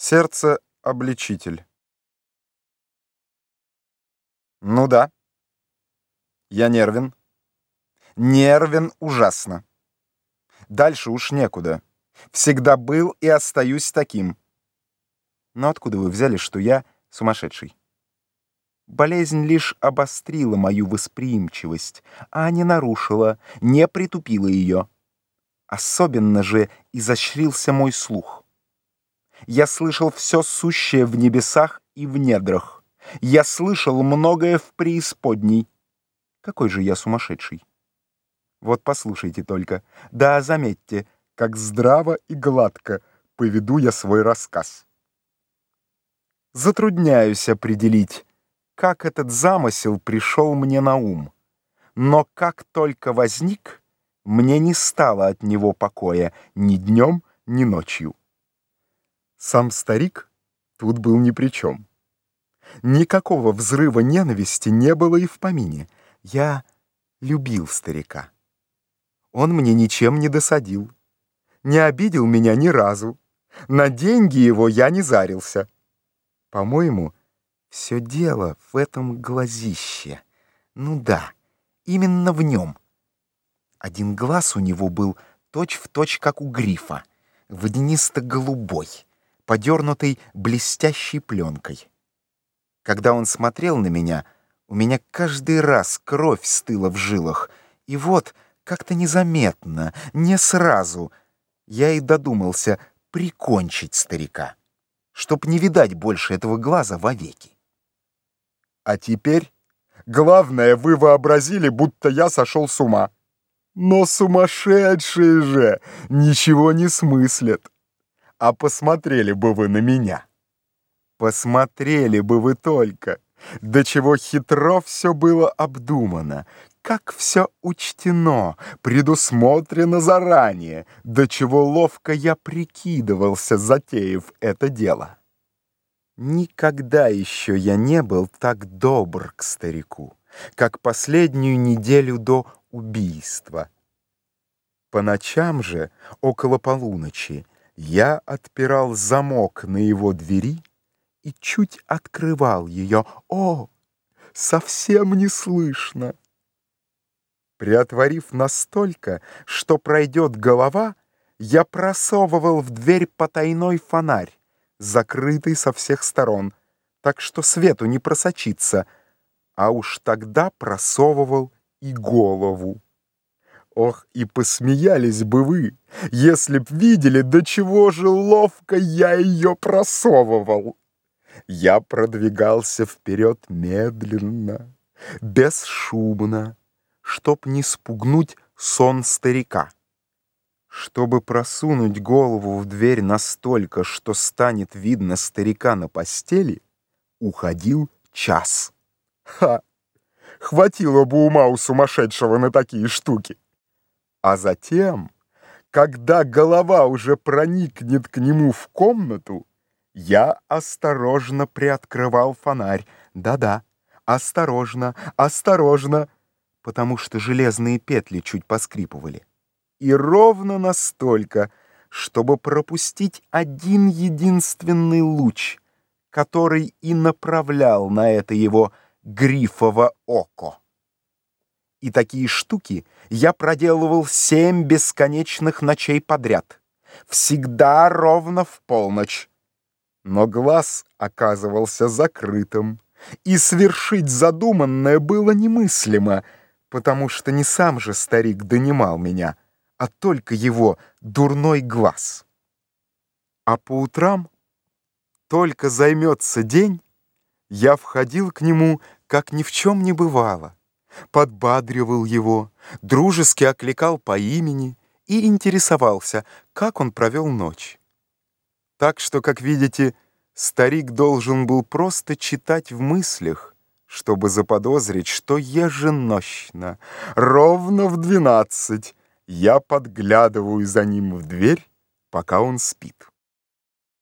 Сердце-обличитель. Ну да, я нервен. Нервен ужасно. Дальше уж некуда. Всегда был и остаюсь таким. Но откуда вы взяли, что я сумасшедший? Болезнь лишь обострила мою восприимчивость, а не нарушила, не притупила ее. Особенно же изощрился мой слух. Я слышал все сущее в небесах и в недрах. Я слышал многое в преисподней. Какой же я сумасшедший? Вот послушайте только, да заметьте, как здраво и гладко поведу я свой рассказ. Затрудняюсь определить, как этот замысел пришел мне на ум, но как только возник, мне не стало от него покоя ни днем, ни ночью. Сам старик тут был ни при чем. Никакого взрыва ненависти не было и в помине. Я любил старика. Он мне ничем не досадил, не обидел меня ни разу. На деньги его я не зарился. По-моему, все дело в этом глазище. Ну да, именно в нем. Один глаз у него был точь-в-точь, как у грифа, водянисто-голубой, подернутый блестящей пленкой. Когда он смотрел на меня, у меня каждый раз кровь стыла в жилах, и вот как-то незаметно, не сразу, я и додумался прикончить старика, чтоб не видать больше этого глаза вовеки. А теперь, главное, вы вообразили, будто я сошел с ума. Но сумасшедшие же ничего не смыслят. А посмотрели бы вы на меня. Посмотрели бы вы только, до чего хитро все было обдумано, как все учтено, предусмотрено заранее, до чего ловко я прикидывался, затеяв это дело. Никогда еще я не был так добр к старику, как последнюю неделю до убийства. По ночам же, около полуночи, я отпирал замок на его двери и чуть открывал ее. О, совсем не слышно! Приотворив настолько, что пройдет голова, я просовывал в дверь потайной фонарь, закрытый со всех сторон, так что свету не просочится, а уж тогда просовывал и голову. Ох, и посмеялись бы вы, если б видели, до чего же ловко я ее просовывал. Я продвигался вперед медленно, бесшумно, чтоб не спугнуть сон старика. Чтобы просунуть голову в дверь настолько, что станет видно старика на постели, уходил час. Ха! Хватило бы ума у сумасшедшего на такие штуки. А затем, когда голова уже проникнет к нему в комнату, я осторожно приоткрывал фонарь. Да-да, осторожно, осторожно, потому что железные петли чуть поскрипывали. И ровно настолько, чтобы пропустить один единственный луч, который и направлял на это его грифово око. И такие штуки я проделывал 7 бесконечных ночей подряд, всегда ровно в полночь. Но глаз оказывался закрытым, и свершить задуманное было немыслимо, потому что не сам же старик донимал меня, а только его дурной глаз. А по утрам, только займется день, я входил к нему, как ни в чем не бывало, подбадривал его, дружески окликал по имени и интересовался, как он провел ночь. Так что, как видите, старик должен был просто читать в мыслях, чтобы заподозрить, что еженочно, ровно в 12, я подглядываю за ним в дверь, пока он спит.